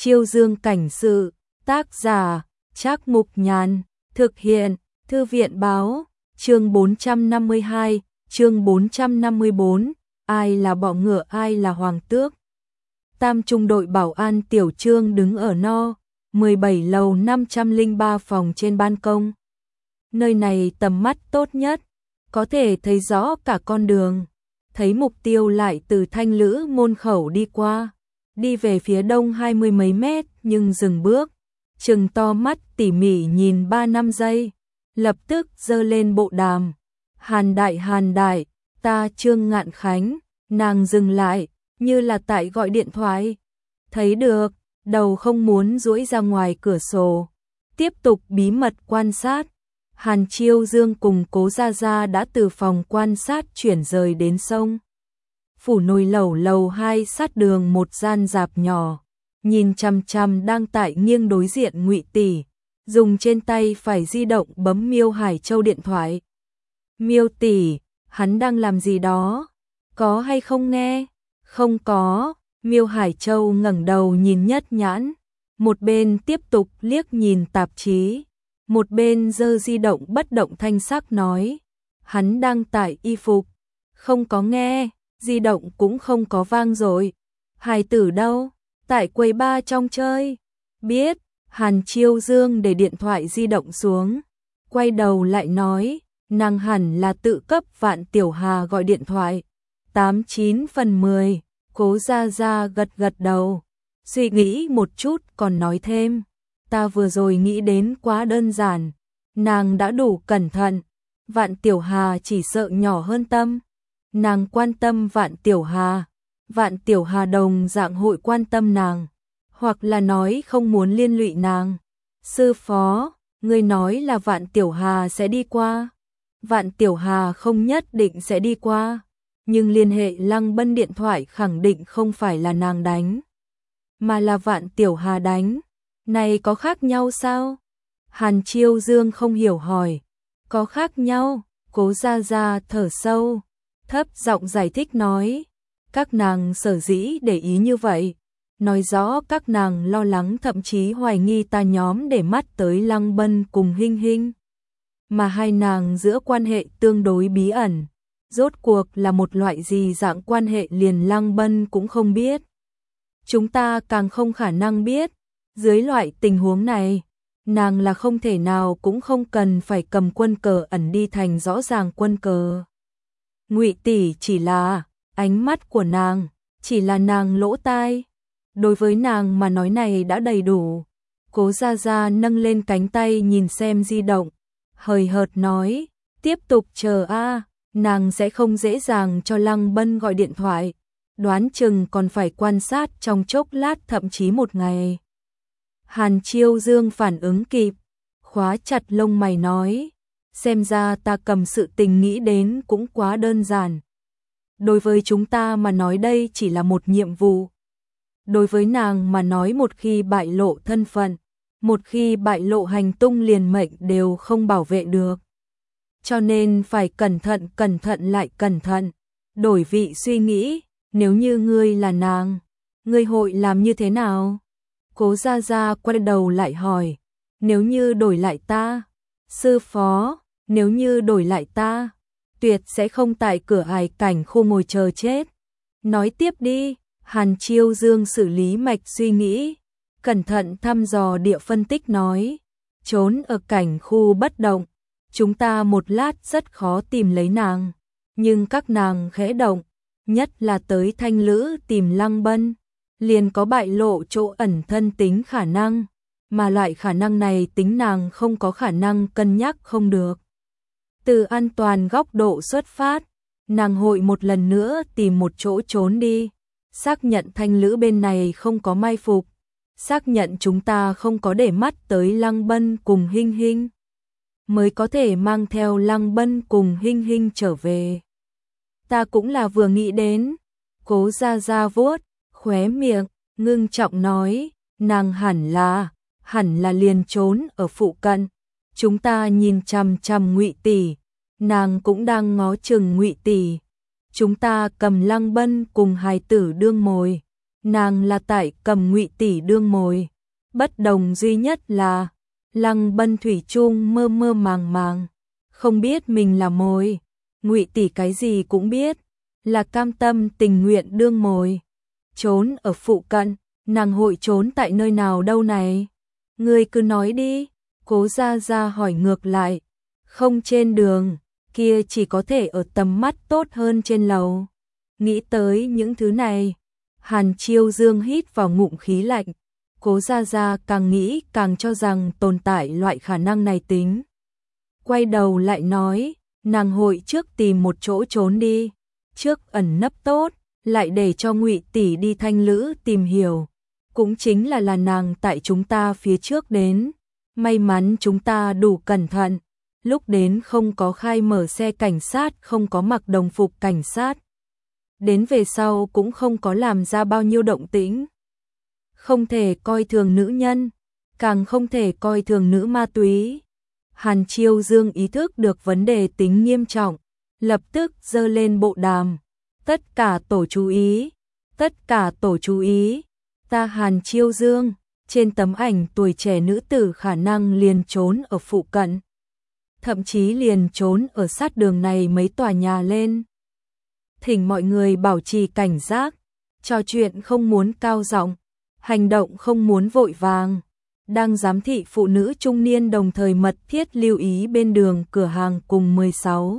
Chiêu Dương cảnh sự, tác giả, Trác Mục Nhàn, thực hiện, Thư viện báo, chương 452, chương 454, ai là bọ ngựa ai là hoàng tước. Tam trung đội bảo an Tiểu Trương đứng ở no 17 lầu 503 phòng trên ban công. Nơi này tầm mắt tốt nhất, có thể thấy rõ cả con đường, thấy mục tiêu lại từ Thanh Lữ môn khẩu đi qua, đi về phía đông 20 mấy mét nhưng dừng bước, trừng to mắt tỉ mỉ nhìn 3-5 giây, lập tức giơ lên bộ đàm. Hàn đại, ta Trương Ngạn Khánh. Nàng dừng lại, như là tại gọi điện thoại. Thấy được, đầu không muốn duỗi ra ngoài cửa sổ, tiếp tục bí mật quan sát. Hàn Chiêu Dương cùng Cố Gia Gia đã từ phòng quan sát chuyển rời đến sông. Phủ Nồi lầu 2 sát đường một gian rạp nhỏ, nhìn chằm chằm đang tại nghiêng đối diện Ngụy tỷ, dùng trên tay phải di động bấm Miêu Hải Châu điện thoại. Miêu tỷ, hắn đang làm gì đó? Có hay không nghe? Không có. Miêu Hải Châu ngẩng đầu nhìn Nhất Nhãn, một bên tiếp tục liếc nhìn tạp chí, một bên giơ di động bất động thanh sắc nói, hắn đang tải y phục. Không có nghe, di động cũng không có vang rồi. Hải tử đâu? Tại quầy bar trong chơi. Biết. Hàn Chiêu Dương để điện thoại di động xuống, quay đầu lại nói, nàng hẳn là tự cấp Vạn Tiểu Hà gọi điện thoại. 89 phần 10. Cố Gia Gia gật đầu, suy nghĩ một chút còn nói thêm, ta vừa rồi nghĩ đến quá đơn giản, nàng đã đủ cẩn thận, Vạn Tiểu Hà chỉ sợ nhỏ hơn tâm, nàng quan tâm Vạn Tiểu Hà đồng dạng hội quan tâm nàng, hoặc là nói không muốn liên lụy nàng. Sư phó, người nói là Vạn Tiểu Hà sẽ đi qua. Vạn Tiểu Hà không nhất định sẽ đi qua, nhưng liên hệ Lăng Bân điện thoại khẳng định không phải là nàng đánh, mà là Vạn Tiểu Hà đánh. Này có khác nhau sao? Hàn Chiêu Dương không hiểu hỏi. Có khác nhau. Cố Gia Gia thở sâu, thấp giọng giải thích nói, các nàng sở dĩ để ý như vậy, nói rõ các nàng lo lắng thậm chí hoài nghi ta nhóm để mắt tới Lăng Bân cùng Hinh Hinh, mà hai nàng giữa quan hệ tương đối bí ẩn. Rốt cuộc là một loại gì dạng quan hệ liền Lăng Bân cũng không biết. Chúng ta càng không khả năng biết. Dưới loại tình huống này, nàng là không thể nào cũng không cần phải cầm quân cờ ẩn đi thành rõ ràng quân cờ. Ngụy tỷ chỉ là ánh mắt của nàng, chỉ là nàng lỗ tai. Đối với nàng mà nói này đã đầy đủ. Cố Gia Gia nâng lên cánh tay nhìn xem di động, hời hợt nói, tiếp tục chờ a. Nàng sẽ không dễ dàng cho Lăng Bân gọi điện thoại, đoán chừng còn phải quan sát trong chốc lát thậm chí một ngày. Hàn Chiêu Dương phản ứng kịp, khóa chặt lông mày nói, xem ra ta cầm sự tình nghĩ đến cũng quá đơn giản. Đối với chúng ta mà nói đây chỉ là một nhiệm vụ. Đối với nàng mà nói một khi bại lộ thân phận, một khi bại lộ hành tung liền mệnh đều không bảo vệ được. Cho nên phải cẩn thận lại cẩn thận. Đổi vị suy nghĩ, nếu như ngươi là nàng, ngươi hội làm như thế nào? Cố Gia Gia quay đầu lại hỏi, nếu như đổi lại ta? Sư phó, nếu như đổi lại ta, tuyệt sẽ không tại cửa ải cảnh khu ngồi chờ chết. Nói tiếp đi. Hàn Chiêu Dương xử lý mạch suy nghĩ, cẩn thận thăm dò địa phân tích nói, trốn ở cảnh khu bất động, chúng ta một lát rất khó tìm lấy nàng, nhưng các nàng khẽ động, nhất là tới Thanh Lữ tìm Lăng Bân, liền có bại lộ chỗ ẩn thân tính khả năng, mà loại khả năng này tính nàng không có khả năng cân nhắc không được. Từ an toàn góc độ xuất phát, nàng hội một lần nữa tìm một chỗ trốn đi, xác nhận Thanh Lữ bên này không có mai phục, xác nhận chúng ta không có để mắt tới Lăng Bân cùng Hinh Hinh, mới có thể mang theo Lăng Bân cùng Hinh Hinh trở về. Ta cũng là vừa nghĩ đến. Cố Gia Gia vuốt khóe miệng, ngưng trọng nói, nàng hẳn là liền trốn ở phụ cận. Chúng ta nhìn chằm chằm Ngụy tỷ, nàng cũng đang ngó chừng Ngụy tỷ. Chúng ta cầm Lăng Bân cùng hài tử đương mồi, nàng là tại cầm Ngụy tỷ đương mồi. Bất đồng duy nhất là Lăng Bân thủy chung mơ mơ màng màng, không biết mình là mồi. Ngụy tỷ cái gì cũng biết, là cam tâm tình nguyện đương mồi. Trốn ở phụ cận, nàng hội trốn tại nơi nào đâu này? Ngươi cứ nói đi. Cố Gia Gia hỏi ngược lại. Không trên đường, kia chỉ có thể ở tầm mắt tốt hơn trên lầu. Nghĩ tới những thứ này, Hàn Chiêu Dương hít vào ngụm khí lạnh. Cố Gia Gia càng nghĩ càng cho rằng tồn tại loại khả năng này tính. Quay đầu lại nói, nàng hội trước tìm một chỗ trốn đi, trước ẩn nấp tốt, lại để cho Ngụy tỷ đi thanh lữ tìm hiểu. Cũng chính là nàng tại chúng ta phía trước đến, may mắn chúng ta đủ cẩn thận, lúc đến không có khai mở xe cảnh sát, không có mặc đồng phục cảnh sát. Đến về sau cũng không có làm ra bao nhiêu động tĩnh. Không thể coi thường nữ nhân, càng không thể coi thường nữ ma túy. Hàn Chiêu Dương ý thức được vấn đề tính nghiêm trọng, lập tức giơ lên bộ đàm. Tất cả tổ chú ý, tất cả tổ chú ý, ta Hàn Chiêu Dương, trên tấm ảnh tuổi trẻ nữ tử khả năng liền trốn ở phụ cận. Thậm chí liền trốn ở sát đường này mấy tòa nhà lên. Thỉnh mọi người bảo trì cảnh giác, trò chuyện không muốn cao giọng, hành động không muốn vội vàng. Đang giám thị phụ nữ trung niên đồng thời mật thiết lưu ý bên đường cửa hàng cùng 16,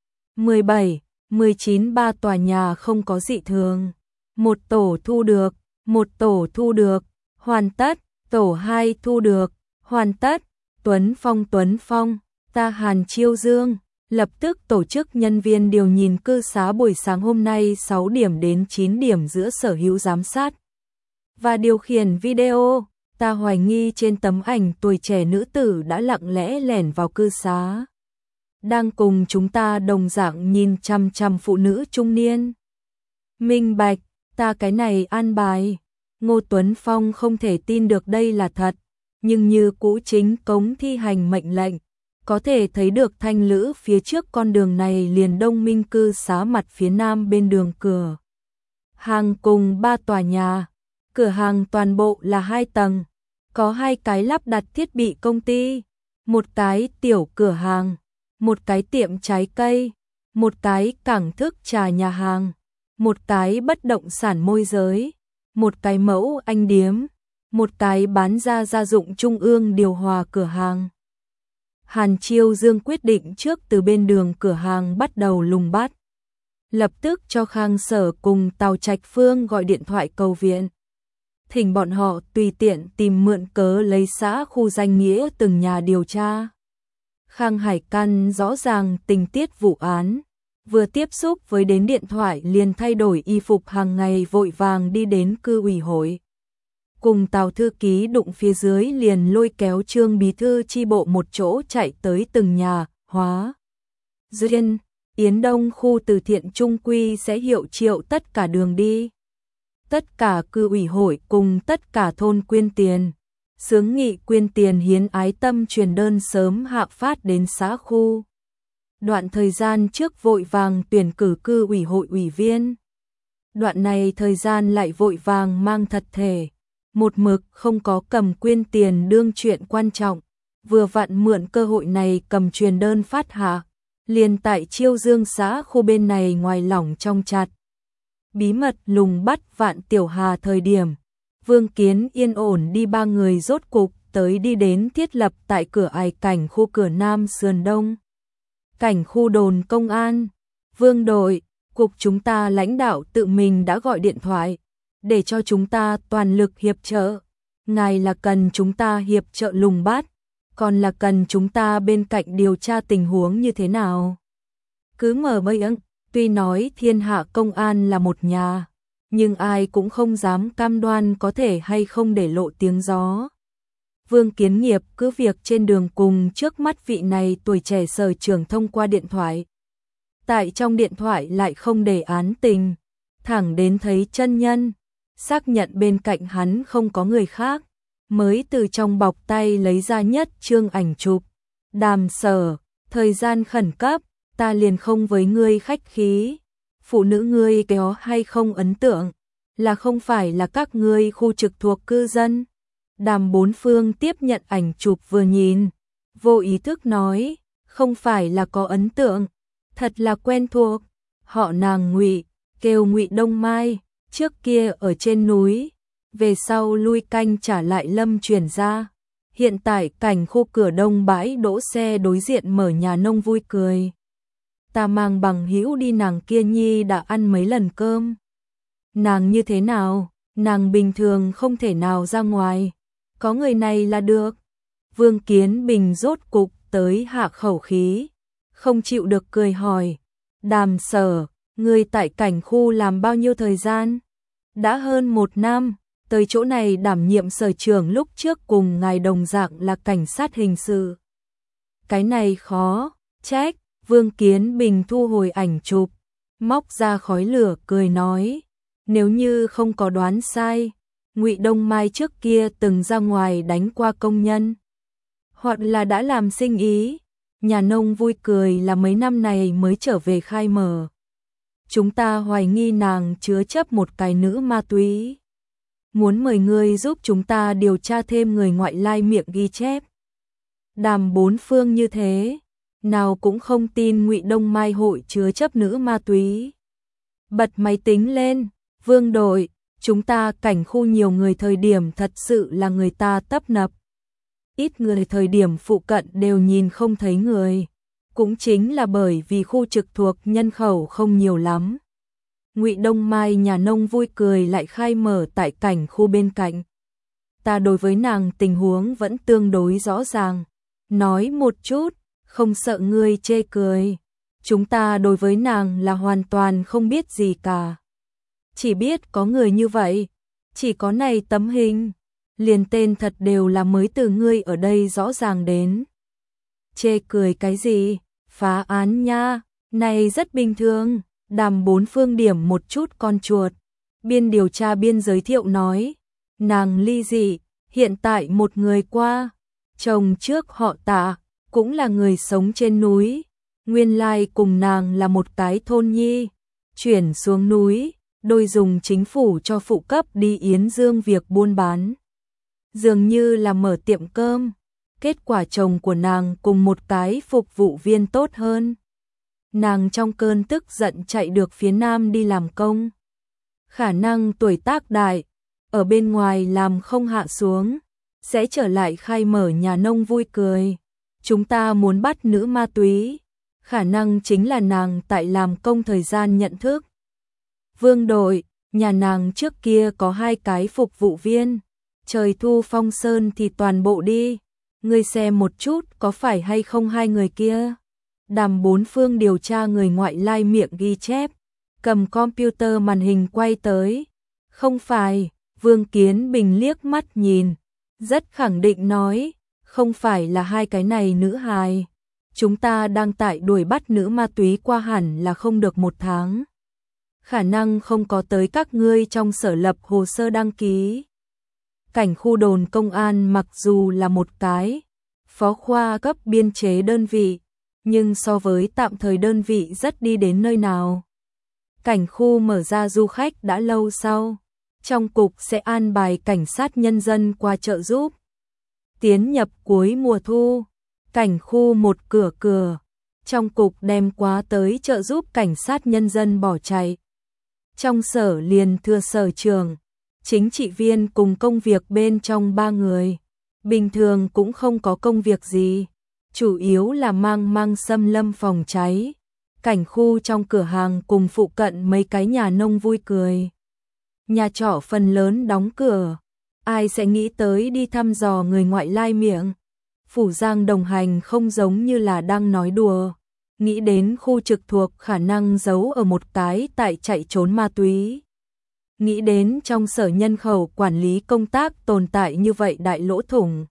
17, 19 ba tòa nhà không có dị thường. Một tổ thu được, một tổ thu được, hoàn tất, tổ 2 thu được, hoàn tất. Tuấn Phong, ta Hàn Chiêu Dương, lập tức tổ chức nhân viên điều nhìn cư xá buổi sáng hôm nay 6 điểm đến 9 điểm giữa sở hữu giám sát và điều khiển video. Ta hoài nghi trên tấm ảnh tuổi trẻ nữ tử đã lặng lẽ lẻn vào cư xá, đang cùng chúng ta đồng dạng nhìn chăm chăm phụ nữ trung niên. Minh bạch, ta cái này an bài. Ngô Tuấn Phong không thể tin được đây là thật, nhưng như cũ chính cống thi hành mệnh lệnh, có thể thấy được thanh lữ phía trước con đường này liền đông minh cư xá mặt phía nam bên đường cửa hàng cùng 3 tòa nhà. Cửa hàng toàn bộ là 2 tầng, có 2 cái lắp đặt thiết bị công ty, một cái tiểu cửa hàng, một cái tiệm trái cây, một cái cảng thức trà nhà hàng, một cái bất động sản môi giới, một cái mẫu anh điếm, một cái bán ra gia dụng trung ương điều hòa cửa hàng. Hàn Chiêu Dương quyết định trước từ bên đường cửa hàng bắt đầu lùng bắt. Lập tức cho Khang Sở cùng Tào Trạch Phương gọi điện thoại cầu viện. Thỉnh bọn họ tùy tiện tìm mượn cớ lấy xã khu danh nghĩa từng nhà điều tra. Khang Hải căn rõ ràng tình tiết vụ án, vừa tiếp xúc với đến điện thoại liền thay đổi y phục hàng ngày vội vàng đi đến cư ủy hội. Cùng Tào thư ký đụng phía dưới liền lôi kéo Trương bí thư chi bộ một chỗ chạy tới từng nhà. Hóa Duyên, Yến Đông khu từ thiện trung quy sẽ hiệu triệu tất cả đường đi. Tất cả cư ủy hội cùng tất cả thôn quyên tiền. Xướng nghị quyên tiền hiến ái tâm truyền đơn sớm hạ phát đến xã khu. Đoạn thời gian trước vội vàng tuyển cử cư ủy hội ủy viên. Đoạn này thời gian lại vội vàng mang thật thể. Một mực không có cầm quyên tiền đương chuyện quan trọng. Vừa vặn mượn cơ hội này cầm truyền đơn phát hạ. Liền tại Chiêu Dương xã khu bên này ngoài lỏng trong chặt. Bí mật lùng bắt Vạn Tiểu Hà thời điểm. Vương Kiến yên ổn đi 3 người rốt cục tới đi đến thiết lập tại cửa ải cảnh khu cửa Nam Sườn Đông. Cảnh khu đồn công an. Vương đội, cục chúng ta lãnh đạo tự mình đã gọi điện thoại, để cho chúng ta toàn lực hiệp trợ. Ngài là cần chúng ta hiệp trợ lùng bắt, còn là cần chúng ta bên cạnh điều tra tình huống như thế nào? Cứ mở mây ưng, tuy nói thiên hạ công an là một nhà, nhưng ai cũng không dám cam đoan có thể hay không để lộ tiếng gió. Vương Kiến Nghiệp cứ việc trên đường cùng trước mắt vị này tuổi trẻ sở trưởng thông qua điện thoại. Tại trong điện thoại lại không để án tình, thẳng đến thấy chân nhân, xác nhận bên cạnh hắn không có người khác, mới từ trong bọc tay lấy ra nhất chương ảnh chụp. Đàm Sở, thời gian khẩn cấp, ta liền không với ngươi khách khí. Phụ nữ ngươi có hay không ấn tượng, là không phải là các ngươi khu trực thuộc cư dân. Đàm Bốn Phương tiếp nhận ảnh chụp vừa nhìn, vô ý thức nói, không phải là có ấn tượng, thật là quen thuộc. Họ nàng Ngụy, kêu Ngụy Đông Mai, trước kia ở trên núi, về sau lui canh trả lại Lâm chuyển ra. Hiện tại cảnh khu cửa đông bãi đỗ xe đối diện mở nhà nông vui cười. Ta mang bằng hữu đi, nàng kia nhi đã ăn mấy lần cơm. Nàng như thế nào? Nàng bình thường không thể nào ra ngoài. Có người này là được. Vương Kiến Bình rốt cục tới hạ khẩu khí, không chịu được cười hỏi. Đàm Sở, ngươi tại cảnh khu làm bao nhiêu thời gian? Đã hơn 1 năm, tới chỗ này đảm nhiệm sở trưởng, lúc trước cùng ngài đồng dạng là cảnh sát hình sự. Cái này khó trách. Vương Kiến Bình thu hồi ảnh chụp, móc ra khói lửa cười nói, nếu như không có đoán sai, Ngụy Đông Mai trước kia từng ra ngoài đánh qua công nhân, hoặc là đã làm sinh ý. Nhà nông vui cười là mấy năm này mới trở về khai mở. Chúng ta hoài nghi nàng chứa chấp một cái nữ ma túy. Muốn mời ngươi giúp chúng ta điều tra thêm người ngoại lai miệng ghi chép. Đàm Bốn Phương như thế, nào cũng không tin Ngụy Đông Mai hội chứa chấp nữ ma túy. Bật máy tính lên, Vương đội, chúng ta cảnh khu nhiều người thời điểm thật sự là người ta tấp nập. Ít người thời điểm phụ cận đều nhìn không thấy người. Cũng chính là bởi vì khu trực thuộc nhân khẩu không nhiều lắm. Ngụy Đông Mai nhà nông vui cười lại khai mở tại cảnh khu bên cạnh. Ta đối với nàng tình huống vẫn tương đối rõ ràng. Nói một chút, không sợ ngươi chê cười. Chúng ta đối với nàng là hoàn toàn không biết gì cả. Chỉ biết có người như vậy, chỉ có này tấm hình, liền tên thật đều là mới từ ngươi ở đây rõ ràng đến. Chê cười cái gì, phá án nha, này rất bình thường. Đàm Bốn Phương điểm một chút con chuột, biên điều tra biên giới thiệu nói, nàng ly dị, hiện tại một người qua, chồng trước họ Tạ, cũng là người sống trên núi, nguyên lai cùng nàng là một cái thôn nhi, chuyển xuống núi, đôi dùng chính phủ cho phụ cấp đi Yến Dương việc buôn bán. Dường như là mở tiệm cơm, kết quả chồng của nàng cùng một cái phục vụ viên tốt hơn. Nàng trong cơn tức giận chạy được phía nam đi làm công. Khả năng tuổi tác đại, ở bên ngoài làm không hạ xuống, sẽ trở lại khai mở nhà nông vui cười. Chúng ta muốn bắt nữ ma túy, khả năng chính là nàng tại làm công thời gian nhận thức. Vương đội, nhà nàng trước kia có 2 cái phục vụ viên, trời thu phong sơn thì toàn bộ đi, ngươi xem một chút có phải hay không 2 người kia. Đàm Bốn Phương điều tra người ngoại lai miệng ghi chép, cầm computer màn hình quay tới. Không phải, Vương Kiến Bình liếc mắt nhìn, rất khẳng định nói, không phải là 2 cái này nữ hài. Chúng ta đang tại đuổi bắt nữ ma túy qua hẳn là không được 1 tháng. Khả năng không có tới các ngươi trong sở lập hồ sơ đăng ký. Cảnh khu đồn công an mặc dù là một cái phó khoa cấp biên chế đơn vị, nhưng so với tạm thời đơn vị rất đi đến nơi nào. Cảnh khu mở ra du khách đã lâu sau, trong cục sẽ an bài cảnh sát nhân dân qua trợ giúp. Tiến nhập cuối mùa thu, cảnh khu một cửa, trong cục đem quá tới trợ giúp cảnh sát nhân dân bỏ chạy. Trong sở liền thưa sở trưởng, chính trị viên cùng công việc bên trong 3 người, bình thường cũng không có công việc gì. Chủ yếu là mang xâm lâm phòng cháy, cảnh khu trong cửa hàng cùng phụ cận mấy cái nhà nông vui cười. Nhà trọ phần lớn đóng cửa, ai sẽ nghĩ tới đi thăm dò người ngoại lai miệng. Phủ Giang đồng hành không giống như là đang nói đùa, nghĩ đến khu trực thuộc khả năng giấu ở một cái tại chạy trốn ma túy. Nghĩ đến trong sở nhân khẩu quản lý công tác tồn tại như vậy đại lỗ thủng.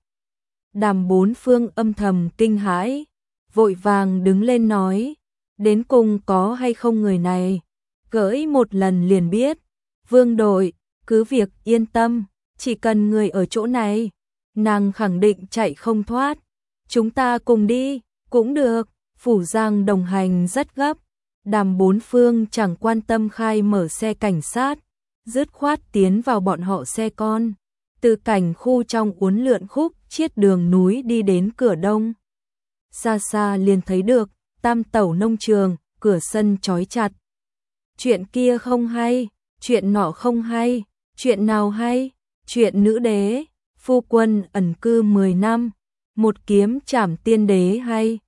Đàm Bốn Phương âm thầm kinh hãi, vội vàng đứng lên nói, đến cùng có hay không người này, gửi một lần liền biết. Vương đội, cứ việc yên tâm, chỉ cần người ở chỗ này, nàng khẳng định chạy không thoát. Chúng ta cùng đi, cũng được. Phủ Giang đồng hành rất gấp, Đàm Bốn Phương chẳng quan tâm khai mở xe cảnh sát, dứt khoát tiến vào bọn họ xe con. Từ cảnh khu trong uốn lượn khúc, chiết đường núi đi đến cửa đông. Xa xa liền thấy được, Tam Tẩu nông trường, cửa sân trói chặt. Chuyện kia không hay, chuyện nọ không hay, chuyện nào hay, chuyện nữ đế, phu quân ẩn cư 10 năm, một kiếm trảm tiên đế hay.